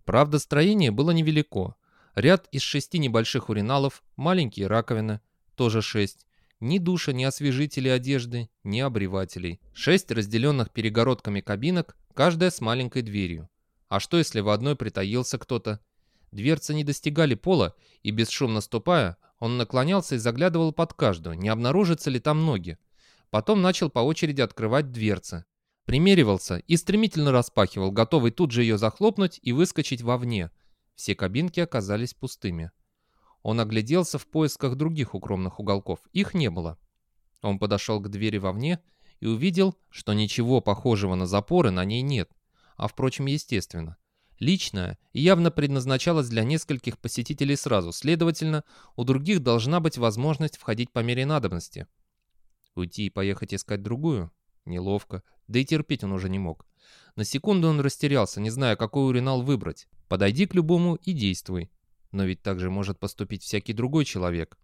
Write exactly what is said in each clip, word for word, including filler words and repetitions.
Правда, строение было невелико. Ряд из шести небольших уриналов, маленькие раковины, тоже шесть. Ни душа, ни освежителей одежды, ни обревателей. Шесть разделенных перегородками кабинок, каждая с маленькой дверью. А что, если в одной притаился кто-то? Дверцы не достигали пола, и, бесшумно ступая, он наклонялся и заглядывал под каждую, не обнаружатся ли там ноги. Потом начал по очереди открывать дверцы. Примеривался и стремительно распахивал, готовый тут же ее захлопнуть и выскочить вовне. Все кабинки оказались пустыми. Он огляделся в поисках других укромных уголков. Их не было. Он подошел к двери вовне и увидел, что ничего похожего на запоры на ней нет. А впрочем, естественно. Личная явно предназначалась для нескольких посетителей сразу. Следовательно, у других должна быть возможность входить по мере надобности. Уйти и поехать искать другую? Неловко. Да и терпеть он уже не мог. На секунду он растерялся, не зная, какой уринал выбрать. Подойди к любому и действуй. Но ведь так же может поступить всякий другой человек.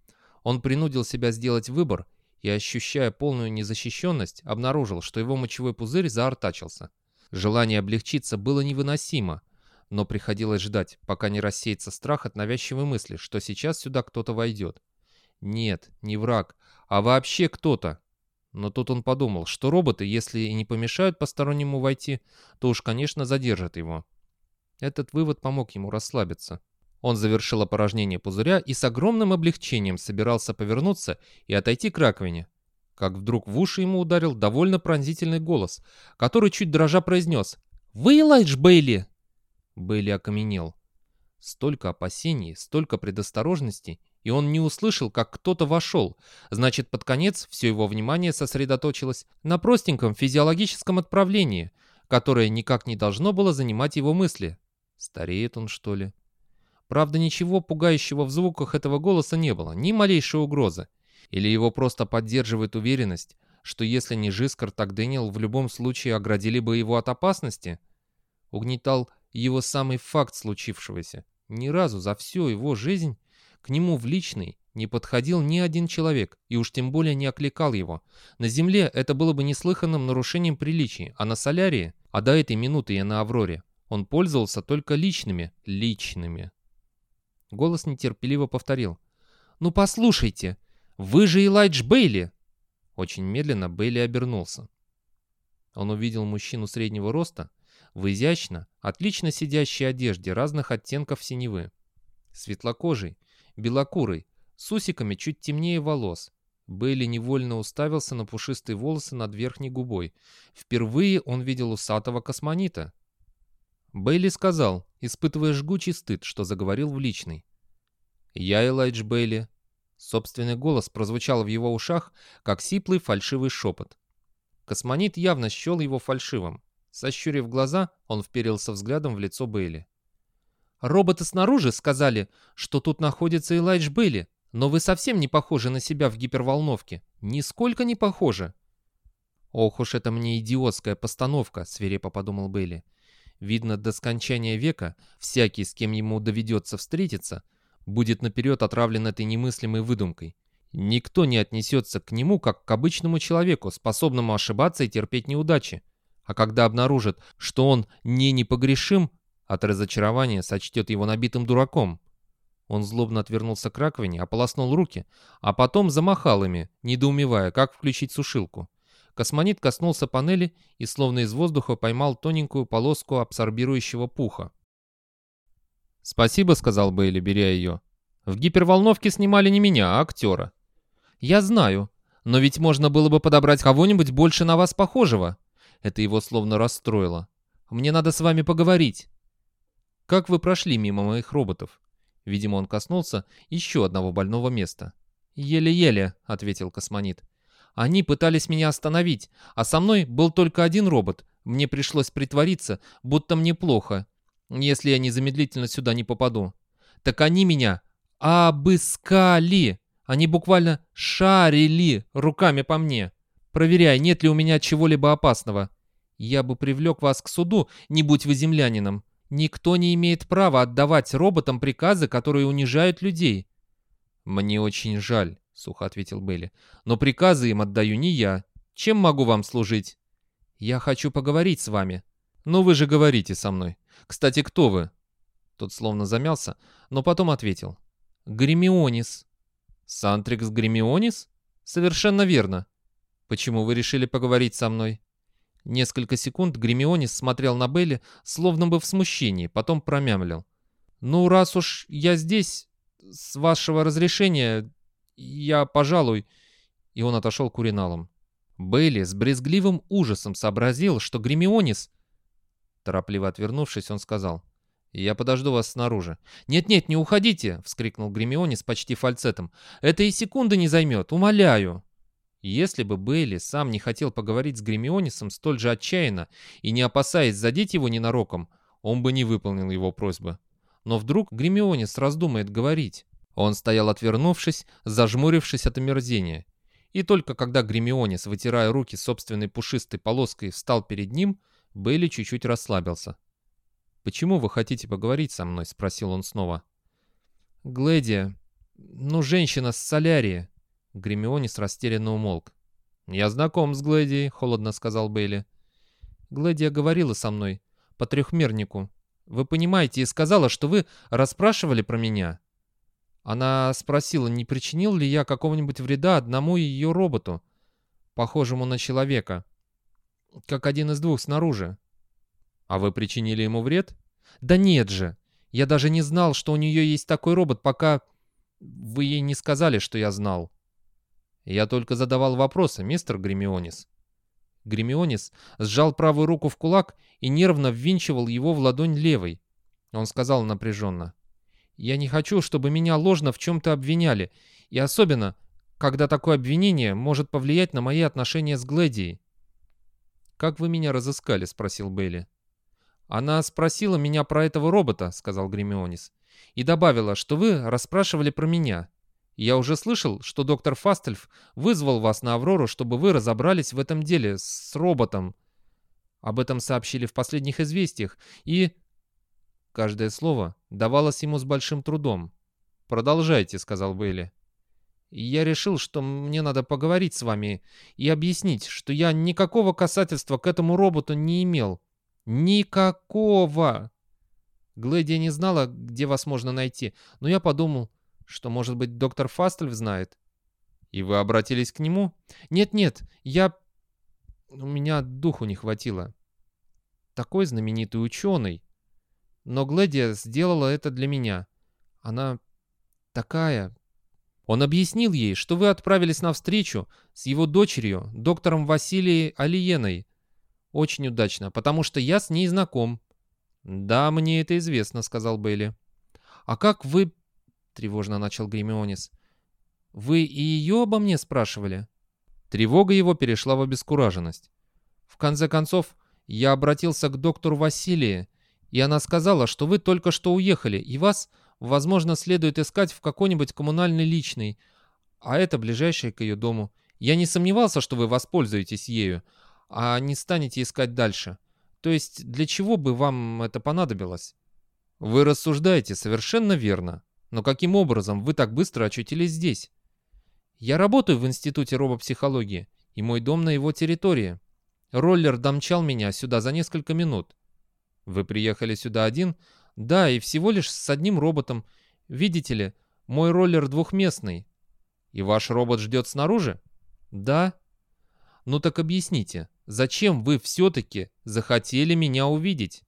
Он принудил себя сделать выбор и, ощущая полную незащищенность, обнаружил, что его мочевой пузырь заортачился. Желание облегчиться было невыносимо, но приходилось ждать, пока не рассеется страх от навязчивой мысли, что сейчас сюда кто-то войдет. Нет, не враг, а вообще кто-то. Но тут он подумал, что роботы, если и не помешают постороннему войти, то уж, конечно, задержат его. Этот вывод помог ему расслабиться. Он завершил опорожнение пузыря и с огромным облегчением собирался повернуться и отойти к раковине. Как вдруг в уши ему ударил довольно пронзительный голос, который чуть дрожа произнес: «Вы Элайдж Бейли!» Бейли окаменел. Столько опасений, столько предосторожностей, и он не услышал, как кто-то вошел. Значит, под конец все его внимание сосредоточилось на простеньком физиологическом отправлении, которое никак не должно было занимать его мысли. Стареет он, что ли? Правда, ничего пугающего в звуках этого голоса не было, ни малейшей угрозы. Или его просто поддерживает уверенность, что если не Жискар, так Дэниел в любом случае оградили бы его от опасности? Угнетал его самый факт случившегося. Ни разу за всю его жизнь к нему в личный не подходил ни один человек, и уж тем более не окликал его. На Земле это было бы неслыханным нарушением приличий, а на Солярии, а до этой минуты и на Авроре, он пользовался только личными, личными. Голос нетерпеливо повторил: «Ну послушайте, вы же Элайдж Бейли!» Очень медленно Бейли обернулся. Он увидел мужчину среднего роста, в изящно, отлично сидящей одежде разных оттенков синевы. Светлокожий, белокурый, с усиками чуть темнее волос. Бейли невольно уставился на пушистые волосы над верхней губой. Впервые он видел усатого космонита. Бейли сказал, испытывая жгучий стыд, что заговорил в личный: «Я Элайдж Бейли». Собственный голос прозвучал в его ушах, как сиплый фальшивый шепот. Космонит явно счел его фальшивым. Сощурив глаза, он вперился взглядом в лицо Бейли. «Роботы снаружи сказали, что тут находится Элайдж Бейли, но вы совсем не похожи на себя в гиперволновке. Нисколько не похожи». «Ох уж это мне идиотская постановка», — свирепо подумал Бейли. «Видно, до скончания века всякий, с кем ему доведется встретиться, будет наперед отравлен этой немыслимой выдумкой. Никто не отнесется к нему, как к обычному человеку, способному ошибаться и терпеть неудачи. А когда обнаружит, что он не непогрешим, от разочарования сочтет его набитым дураком». Он злобно отвернулся к раковине, ополоснул руки, а потом замахал ими, недоумевая, как включить сушилку. Космонит коснулся панели и словно из воздуха поймал тоненькую полоску абсорбирующего пуха. «Спасибо», — сказал Бейли, беря ее. «В гиперволновке снимали не меня, а актера». «Я знаю, но ведь можно было бы подобрать кого-нибудь больше на вас похожего». Это его словно расстроило. «Мне надо с вами поговорить». «Как вы прошли мимо моих роботов?» Видимо, он коснулся еще одного больного места. «Еле-еле», — ответил космонит. «Они пытались меня остановить, а со мной был только один робот. Мне пришлось притвориться, будто мне плохо, если я незамедлительно сюда не попаду. Так они меня обыскали. Они буквально шарили руками по мне, проверяя, нет ли у меня чего-либо опасного. Я бы привлек вас к суду, не будь вы землянином. Никто не имеет права отдавать роботам приказы, которые унижают людей». «Мне очень жаль», — сухо ответил Бейли. «Но приказы им отдаю не я. Чем могу вам служить?» «Я хочу поговорить с вами». «Ну вы же говорите со мной. «Кстати, кто вы?» Тот словно замялся, но потом ответил. «Гримионис». «Сантрикс Гримионис? Совершенно верно. Почему вы решили поговорить со мной?» Несколько секунд Гримионис смотрел на Бейли, словно бы в смущении, потом промямлил. «Ну, раз уж я здесь, с вашего разрешения, я, пожалуй...» И он отошел к уриналам. Бейли с брезгливым ужасом сообразил, что Гримионис... Торопливо отвернувшись, он сказал: «Я подожду вас снаружи». «Нет-нет, не уходите!» — вскрикнул Гримионис почти фальцетом. «Это и секунды не займет, умоляю!» Если бы Бейли сам не хотел поговорить с Гримионисом столь же отчаянно и не опасаясь задеть его ненароком, он бы не выполнил его просьбы. Но вдруг Гримионис раздумает говорить. Он стоял отвернувшись, зажмурившись от омерзения. И только когда Гримионис, вытирая руки собственной пушистой полоской, встал перед ним, Бейли чуть-чуть расслабился. «Почему вы хотите поговорить со мной?» — спросил он снова. «Гледия, ну, женщина с Солярии». Гримионис растерянно умолк. «Я знаком с Гледией», — холодно сказал Бейли. «Гледия говорила со мной по трехмернику. Вы понимаете, и сказала, что вы расспрашивали про меня. Она спросила, не причинил ли я какого-нибудь вреда одному ее роботу, похожему на человека, как один из двух снаружи». «А вы причинили ему вред?» «Да нет же! Я даже не знал, что у нее есть такой робот, пока вы ей не сказали, что я знал». «Я только задавал вопросы, мистер Гримионис». Гримионис сжал правую руку в кулак и нервно ввинчивал его в ладонь левой. Он сказал напряженно: «Я не хочу, чтобы меня ложно в чем-то обвиняли, и особенно, когда такое обвинение может повлиять на мои отношения с Гледией». «Как вы меня разыскали?» — спросил Бейли. «Она спросила меня про этого робота», — сказал Гримионис, «и добавила, что вы расспрашивали про меня. Я уже слышал, что доктор Фастельф вызвал вас на Аврору, чтобы вы разобрались в этом деле с роботом. Об этом сообщили в последних известиях, и...» Каждое слово давалось ему с большим трудом. «Продолжайте», — сказал Бейли. «Я решил, что мне надо поговорить с вами и объяснить, что я никакого касательства к этому роботу не имел. Никакого! Гледия не знала, где вас можно найти, но я подумал, что, может быть, доктор Фастельф знает». «И вы обратились к нему?» «Нет-нет, я... У меня духу не хватило. Такой знаменитый ученый. Но Гледия сделала это для меня. Она такая...» Он объяснил ей, что вы отправились на встречу с его дочерью, доктором Василией Алиеной. Очень удачно, потому что я с ней знаком. «Да, мне это известно», — сказал Бейли. «А как вы...» — тревожно начал Гримионис. «Вы и ее обо мне спрашивали?» Тревога его перешла в обескураженность. «В конце концов, я обратился к доктору Василии, и она сказала, что вы только что уехали, и вас, возможно, следует искать в какой-нибудь коммунальной личной, а это ближайшее к ее дому. Я не сомневался, что вы воспользуетесь ею, а не станете искать дальше. То есть, для чего бы вам это понадобилось?» «Вы рассуждаете совершенно верно. Но каким образом вы так быстро очутились здесь?» «Я работаю в Институте робопсихологии, и мой дом на его территории. Роллер домчал меня сюда за несколько минут». «Вы приехали сюда один?» «Да, и всего лишь с одним роботом. Видите ли, мой роллер двухместный». «И ваш робот ждет снаружи?» «Да». «Ну так объясните, зачем вы все-таки захотели меня увидеть?»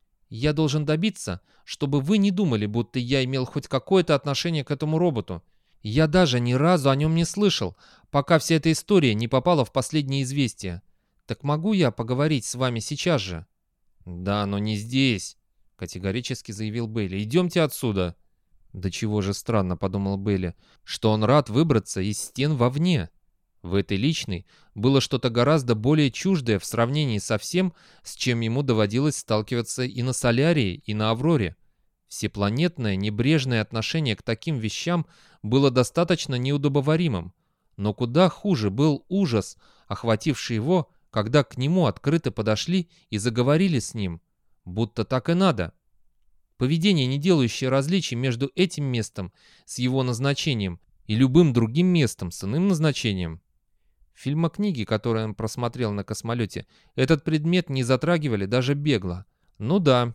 «Я должен добиться, чтобы вы не думали, будто я имел хоть какое-то отношение к этому роботу. Я даже ни разу о нем не слышал, пока вся эта история не попала в последние известия. Так могу я поговорить с вами сейчас же?» «Да, но не здесь», — категорически заявил Бейли. «Идемте отсюда». «Да чего же странно», — подумал Бейли, — «что он рад выбраться из стен вовне». В этой личной было что-то гораздо более чуждое в сравнении со всем, с чем ему доводилось сталкиваться и на Солярии, и на Авроре. Всепланетное небрежное отношение к таким вещам было достаточно неудобоваримым, но куда хуже был ужас, охвативший его, когда к нему открыто подошли и заговорили с ним, будто так и надо. Поведение, не делающее различий между этим местом с его назначением и любым другим местом с иным назначением. Фильмокниги, которые он просмотрел на космолете, этот предмет не затрагивали даже бегло. Ну да,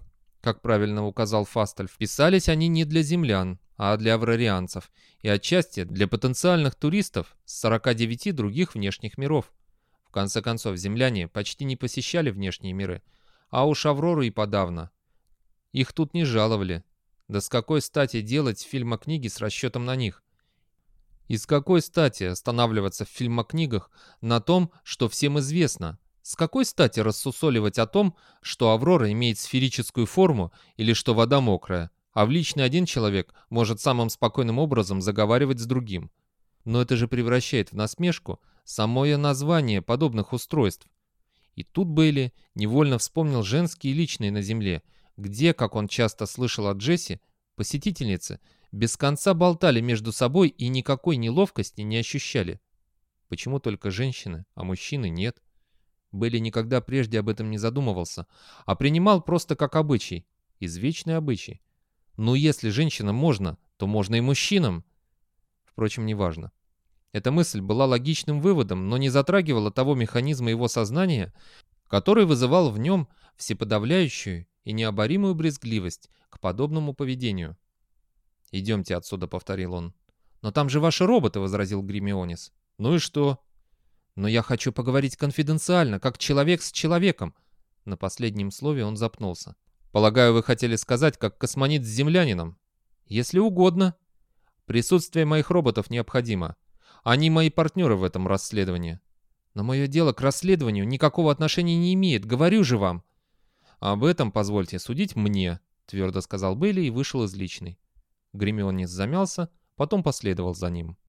как правильно указал Фастальф, писались они не для землян, а для аврарианцев, и отчасти для потенциальных туристов с сорока девяти других внешних миров. В конце концов, земляне почти не посещали внешние миры, а уж Аврору и подавно. Их тут не жаловали. Да с какой стати делать фильмокниги с расчетом на них? И с какой стати останавливаться в фильмокнигах на том, что всем известно? С какой стати рассусоливать о том, что Аврора имеет сферическую форму или что вода мокрая, а в личный один человек может самым спокойным образом заговаривать с другим? Но это же превращает в насмешку самое название подобных устройств. И тут Бейли невольно вспомнил женские личные на земле, где, как он часто слышал от Джесси, посетительницы без конца болтали между собой и никакой неловкости не ощущали. Почему только женщины, а мужчины нет? Бейли никогда прежде об этом не задумывался, а принимал просто как обычай, извечный обычай. Ну, если женщинам можно, то можно и мужчинам. Впрочем, неважно. Эта мысль была логичным выводом, но не затрагивала того механизма его сознания, который вызывал в нем всеподавляющую и необоримую брезгливость к подобному поведению. «Идемте отсюда», — повторил он. «Но там же ваши роботы», — возразил Гримионис. «Ну и что?» «Но я хочу поговорить конфиденциально, как человек с человеком». На последнем слове он запнулся. «Полагаю, вы хотели сказать, как космонит с землянином?» «Если угодно. Присутствие моих роботов необходимо. Они мои партнеры в этом расследовании. Но мое дело к расследованию никакого отношения не имеет, говорю же вам». «Об этом позвольте судить мне», — твердо сказал Бейли и вышел из личной. Гримионис замялся, потом последовал за ним.